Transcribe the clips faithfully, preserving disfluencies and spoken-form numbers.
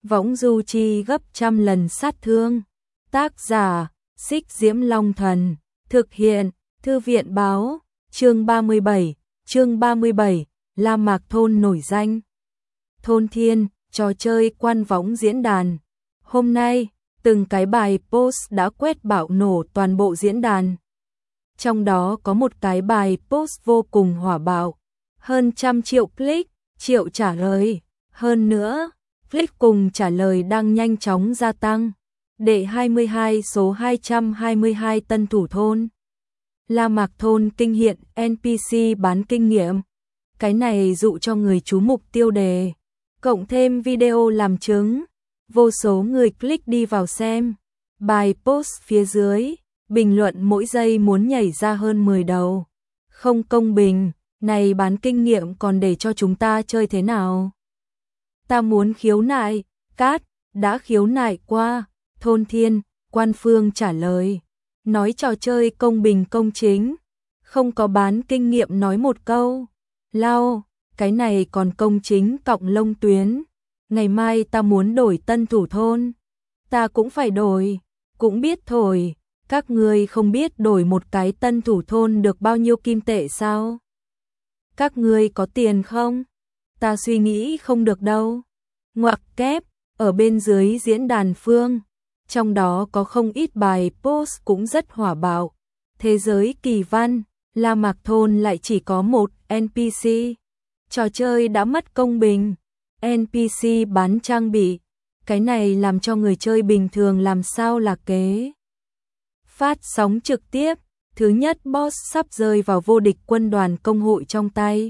võng du chi gấp trăm lần sát thương. Tác giả, Xích Diễm Long Thần. Thực hiện, Thư viện Báo. Chương ba mươi bảy, chương ba mươi bảy, La Mạc Thôn nổi danh. Thôn Thiên, trò chơi quan võng diễn đàn. Hôm nay, từng cái bài post đã quét bạo nổ toàn bộ diễn đàn. Trong đó có một cái bài post vô cùng hỏa bạo, hơn trăm triệu click, triệu trả lời. Hơn nữa, click cùng trả lời đang nhanh chóng gia tăng. Đệ hai mươi hai số hai trăm hai mươi hai Tân Thủ Thôn. La Mạc Thôn kinh hiện en pê xê bán kinh nghiệm. Cái này dụ cho người chú mục tiêu đề. Cộng thêm video làm chứng. Vô số người click đi vào xem. Bài post phía dưới, bình luận mỗi giây muốn nhảy ra hơn mười đầu. Không công bình, này bán kinh nghiệm còn để cho chúng ta chơi thế nào? Ta muốn khiếu nại, cát, đã khiếu nại qua. Thôn Thiên, quan phương trả lời. Nói trò chơi công bình công chính. Không có bán kinh nghiệm nói một câu. Lao, cái này còn công chính cọng lông tuyến. Ngày mai ta muốn đổi Tân Thủ Thôn. Ta cũng phải đổi. Cũng biết thôi. Các ngươi không biết đổi một cái Tân Thủ Thôn được bao nhiêu kim tệ sao? Các ngươi có tiền không? Ta suy nghĩ không được đâu. Ngoặc kép, ở bên dưới diễn đàn phương. Trong đó có không ít bài post cũng rất hỏa bạo. Thế giới kỳ văn, La Mạc Thôn lại chỉ có một en pê xê. Trò chơi đã mất công bình. en pê xê bán trang bị. Cái này làm cho người chơi bình thường làm sao là kế. Phát sóng trực tiếp. Thứ nhất boss sắp rơi vào vô địch quân đoàn công hội trong tay.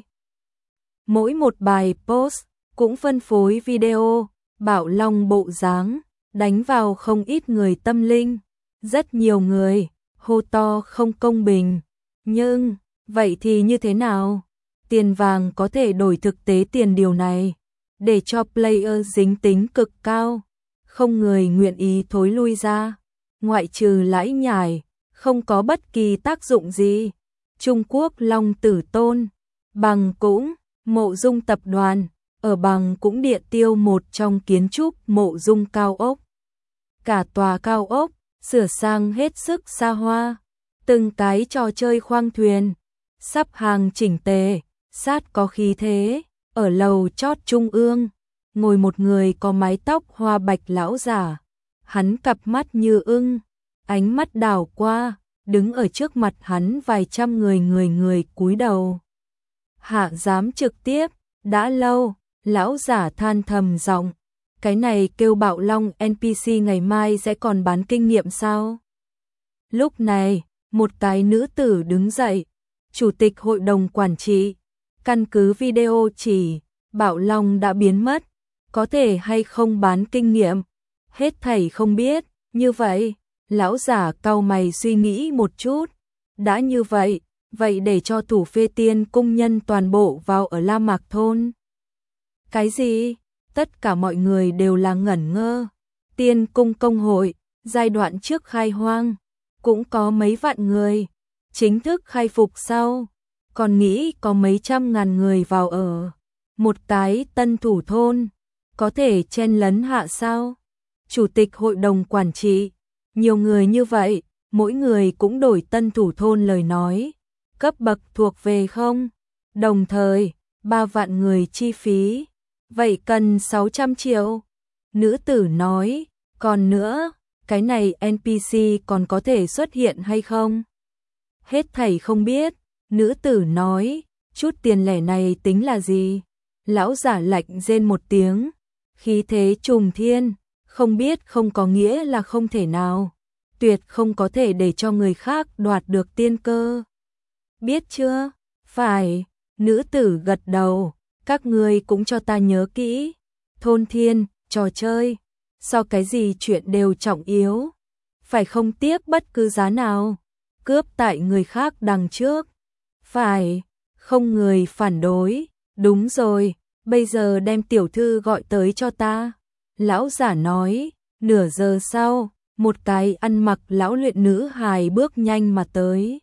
Mỗi một bài post cũng phân phối video, bạo long bộ dáng, đánh vào không ít người tâm linh. Rất nhiều người hô to không công bình. Nhưng, vậy thì như thế nào? Tiền vàng có thể đổi thực tế tiền điều này, để cho player dính tính cực cao. Không người nguyện ý thối lui ra. Ngoại trừ lãi nhải, không có bất kỳ tác dụng gì. Trung Quốc Long Tử Tôn, Bằng cũng, Mộ Dung tập đoàn, ở Bằng cũng địa tiêu một trong kiến trúc mộ dung cao ốc. Cả tòa cao ốc, sửa sang hết sức xa hoa. Từng cái trò chơi khoang thuyền, sắp hàng chỉnh tề, sát có khí thế. Ở lầu chót trung ương, ngồi một người có mái tóc hoa bạch lão giả. Hắn cặp mắt như ưng, ánh mắt đảo qua, đứng ở trước mặt hắn vài trăm người người người cúi đầu. Hạ dám trực tiếp, đã lâu, lão giả than thầm giọng, cái này kêu bạo long en pê xê ngày mai sẽ còn bán kinh nghiệm sao? Lúc này, một cái nữ tử đứng dậy, chủ tịch hội đồng quản trị, căn cứ video chỉ, bạo long đã biến mất, có thể hay không bán kinh nghiệm, hết thảy không biết, như vậy, lão giả cau mày suy nghĩ một chút, đã như vậy, vậy để cho thủ phê tiên cung nhân toàn bộ vào ở La Mạc Thôn. Cái gì? Tất cả mọi người đều là ngẩn ngơ. Tiên cung công hội, giai đoạn trước khai hoang, cũng có mấy vạn người, chính thức khai phục sau, còn nghĩ có mấy trăm ngàn người vào ở. Một cái Tân Thủ Thôn, có thể chen lấn hạ sao? Chủ tịch hội đồng quản trị, nhiều người như vậy, mỗi người cũng đổi Tân Thủ Thôn lời nói, cấp bậc thuộc về không? Đồng thời, ba vạn người chi phí, vậy cần sáu trăm triệu. Nữ tử nói, còn nữa, cái này en pê xê còn có thể xuất hiện hay không? Hết thảy không biết, nữ tử nói, chút tiền lẻ này tính là gì? Lão giả lạnh rên một tiếng, khí thế trùng thiên, không biết không có nghĩa là không thể nào, tuyệt không có thể để cho người khác đoạt được tiên cơ. Biết chưa? Phải, nữ tử gật đầu, các ngươi cũng cho ta nhớ kỹ. Thôn Thiên, trò chơi, so cái gì chuyện đều trọng yếu, phải không tiếp bất cứ giá nào, cướp tại người khác đằng trước. Phải, không người phản đối, đúng rồi, bây giờ đem tiểu thư gọi tới cho ta. Lão giả nói, nửa giờ sau, một cái ăn mặc lão luyện nữ hài bước nhanh mà tới.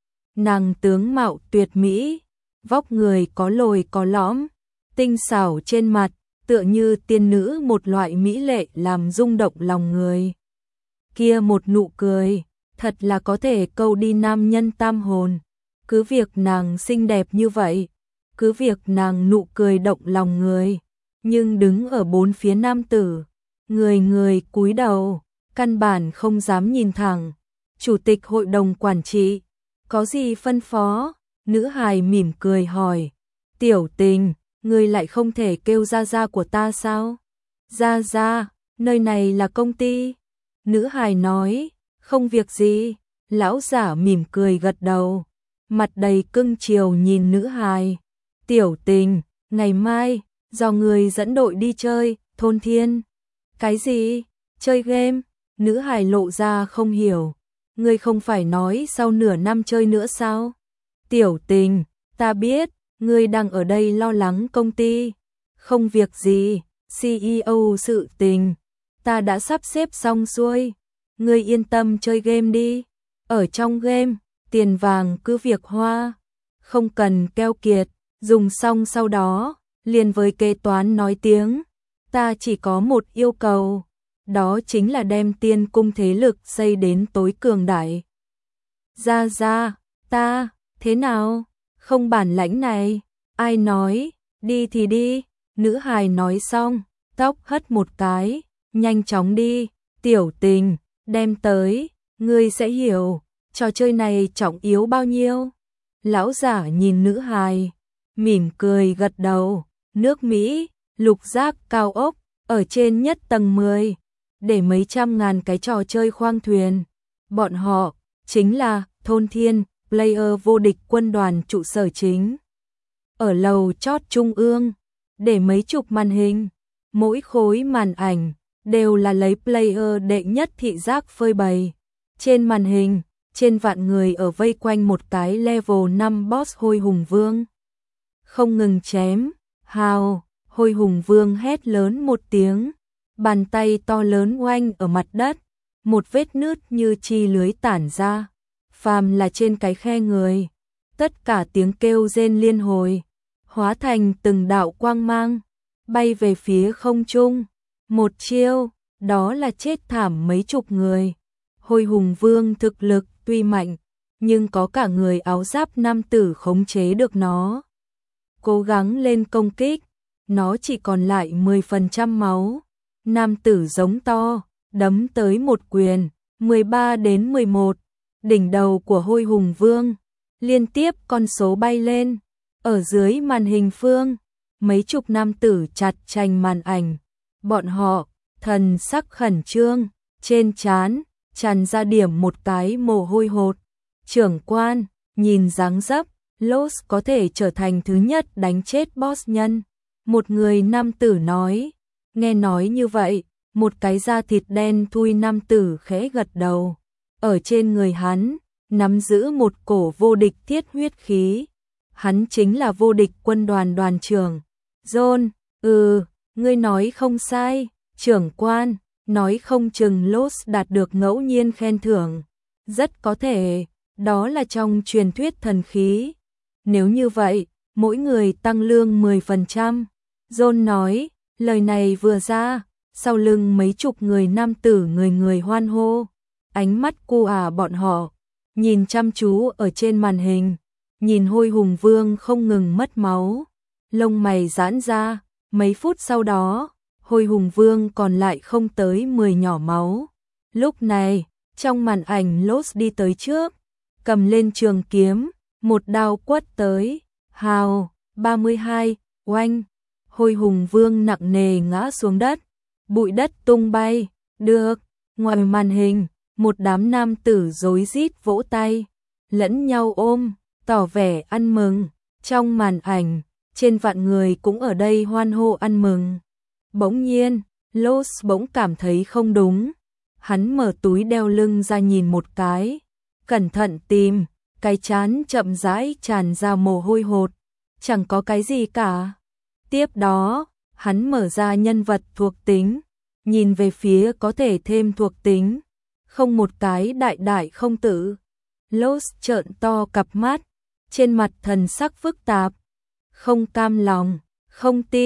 Nàng tướng mạo tuyệt mỹ, vóc người có lồi có lõm, tinh xảo trên mặt, tựa như tiên nữ một loại mỹ lệ làm rung động lòng người. Kia một nụ cười, thật là có thể câu đi nam nhân tam hồn. Cứ việc nàng xinh đẹp như vậy, cứ việc nàng nụ cười động lòng người, nhưng đứng ở bốn phía nam tử, người người cúi đầu, căn bản không dám nhìn thẳng. Chủ tịch hội đồng quản trị, có gì phân phó? Nữ hài mỉm cười hỏi. Tiểu Tình, ngươi lại không thể kêu gia gia của ta sao? Gia gia, nơi này là công ty. Nữ hài nói, không việc gì. Lão giả mỉm cười gật đầu, mặt đầy cưng chiều nhìn nữ hài. Tiểu Tình, ngày mai, do người dẫn đội đi chơi, thôn thiên. Cái gì? Chơi game? Nữ hài lộ ra không hiểu. Ngươi không phải nói sau nửa năm chơi nữa sao? Tiểu Tình, ta biết, ngươi đang ở đây lo lắng công ty. Không việc gì, xê e ô sự tình, ta đã sắp xếp xong xuôi. Ngươi yên tâm chơi game đi. Ở trong game, tiền vàng cứ việc hoa, không cần keo kiệt, dùng xong sau đó, liền với kế toán nói tiếng. Ta chỉ có một yêu cầu, đó chính là đem tiên cung thế lực xây đến tối cường đại. Ra ra, ta, thế nào? Không bản lãnh này, ai nói, đi thì đi. Nữ hài nói xong, tóc hất một cái, nhanh chóng đi. Tiểu Tình, đem tới, ngươi sẽ hiểu, trò chơi này trọng yếu bao nhiêu. Lão giả nhìn nữ hài, mỉm cười gật đầu. Nước Mỹ, lục giác cao ốc, ở trên nhất tầng mười, để mấy trăm ngàn cái trò chơi khoang thuyền. Bọn họ, chính là Thôn Thiên, player vô địch quân đoàn trụ sở chính. Ở lầu chót trung ương, để mấy chục màn hình, mỗi khối màn ảnh, đều là lấy player đệ nhất thị giác phơi bày. Trên màn hình, trên vạn người ở vây quanh một cái level năm boss Hôi Hùng Vương. Không ngừng chém, hào, Hôi Hùng Vương hét lớn một tiếng, bàn tay to lớn oanh ở mặt đất, một vết nứt như chi lưới tản ra, phàm là trên cái khe người, tất cả tiếng kêu rên liên hồi, hóa thành từng đạo quang mang, bay về phía không trung. Một chiêu, đó là chết thảm mấy chục người. Hôi Hùng Vương thực lực tuy mạnh, nhưng có cả người áo giáp nam tử khống chế được nó. Cố gắng lên công kích, nó chỉ còn lại mười phần trăm máu. Nam tử giống to, đấm tới một quyền, mười ba đến mười một. Đỉnh đầu của Hôi Hùng Vương, liên tiếp con số bay lên. Ở dưới màn hình phương, mấy chục nam tử chặt chành màn ảnh. Bọn họ, thần sắc khẩn trương, trên trán tràn ra điểm một cái mồ hôi hột. Trưởng quan, nhìn dáng dấp, Lost có thể trở thành thứ nhất đánh chết boss nhân. Một người nam tử nói. Nghe nói như vậy, một cái da thịt đen thui nam tử khẽ gật đầu. Ở trên người hắn, nắm giữ một cổ vô địch thiết huyết khí. Hắn chính là vô địch quân đoàn đoàn trưởng. John, ừ, ngươi nói không sai, trưởng quan, nói không chừng Lost đạt được ngẫu nhiên khen thưởng. Rất có thể, đó là trong truyền thuyết thần khí. Nếu như vậy, mỗi người tăng lương mười phần trăm. John nói, lời này vừa ra, sau lưng mấy chục người nam tử người người hoan hô. Ánh mắt cu à bọn họ, nhìn chăm chú ở trên màn hình, nhìn Hôi Hùng Vương không ngừng mất máu. Lông mày giãn ra, mấy phút sau đó, Hôi Hùng Vương còn lại không tới mười nhỏ máu. Lúc này, trong màn ảnh Lost đi tới trước, cầm lên trường kiếm, một đao quất tới, hào, ba mươi hai, oanh. Hôi Hùng Vương nặng nề ngã xuống đất, bụi đất tung bay. Được. Ngoài màn hình, một đám nam tử rối rít vỗ tay, lẫn nhau ôm, tỏ vẻ ăn mừng. Trong màn ảnh, trên vạn người cũng ở đây hoan hô ăn mừng. Bỗng nhiên, Lost bỗng cảm thấy không đúng. Hắn mở túi đeo lưng ra nhìn một cái, cẩn thận tìm, cái trán chậm rãi tràn ra mồ hôi hột, chẳng có cái gì cả. Tiếp đó, hắn mở ra nhân vật thuộc tính, nhìn về phía có thể thêm thuộc tính, không một cái đại đại không tử. Lost trợn to cặp mắt, trên mặt thần sắc phức tạp, không cam lòng, không tin,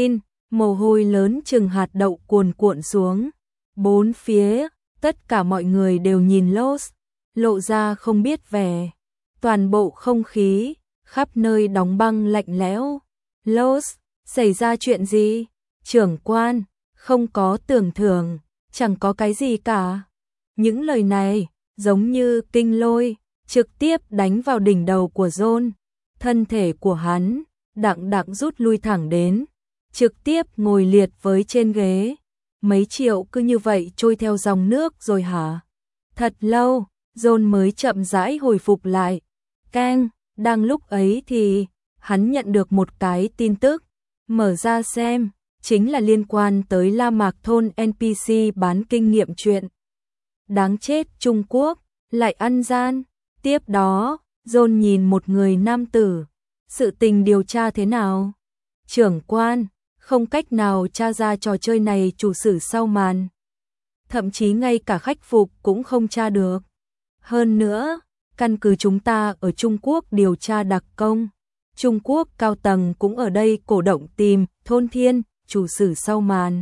Mồ hôi lớn chừng hạt đậu cuồn cuộn xuống. Bốn phía, tất cả mọi người đều nhìn Lost, lộ ra không biết vẻ. Toàn bộ không khí, khắp nơi đóng băng lạnh lẽo. Lost, xảy ra chuyện gì? Trưởng quan, không có tưởng thưởng, chẳng có cái gì cả. Những lời này, giống như kinh lôi, trực tiếp đánh vào đỉnh đầu của John. Thân thể của hắn, đặng đặng rút lui thẳng đến, trực tiếp ngồi liệt với trên ghế. Mấy triệu cứ như vậy trôi theo dòng nước rồi hả? Thật lâu, John mới chậm rãi hồi phục lại. Keng, đang lúc ấy thì, hắn nhận được một cái tin tức. Mở ra xem, chính là liên quan tới La Mạc Thôn en pê xê bán kinh nghiệm chuyện. Đáng chết, Trung Quốc, lại ăn gian. Tiếp đó, John nhìn một người nam tử. Sự tình điều tra thế nào? Trưởng quan, không cách nào tra ra trò chơi này chủ sử sau màn. Thậm chí ngay cả khách phục cũng không tra được. Hơn nữa, căn cứ chúng ta ở Trung Quốc điều tra đặc công. Trung Quốc cao tầng cũng ở đây cổ động tìm Thôn Thiên, chủ sử sau màn.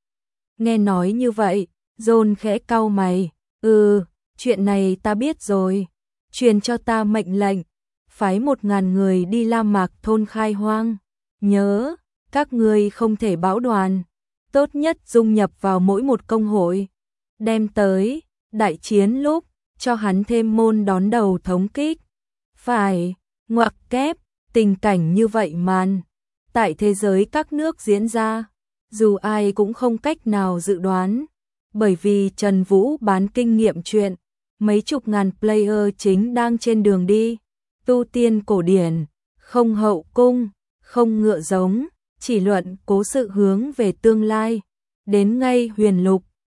Nghe nói như vậy, John khẽ cau mày. Ừ, chuyện này ta biết rồi. Truyền cho ta mệnh lệnh. Phái một ngàn người đi La Mạc Thôn khai hoang. Nhớ, các ngươi không thể bão đoàn. Tốt nhất dung nhập vào mỗi một công hội. Đem tới, đại chiến lúc, cho hắn thêm môn đón đầu thống kích. Phải, ngoặc kép, tình cảnh như vậy màn. Tại thế giới các nước diễn ra, dù ai cũng không cách nào dự đoán. Bởi vì Trần Vũ bán kinh nghiệm chuyện, mấy chục ngàn player chính đang trên đường đi. Tu tiên cổ điển, không hậu cung, không ngựa giống, chỉ luận cố sự hướng về tương lai. Đến ngay huyền lục,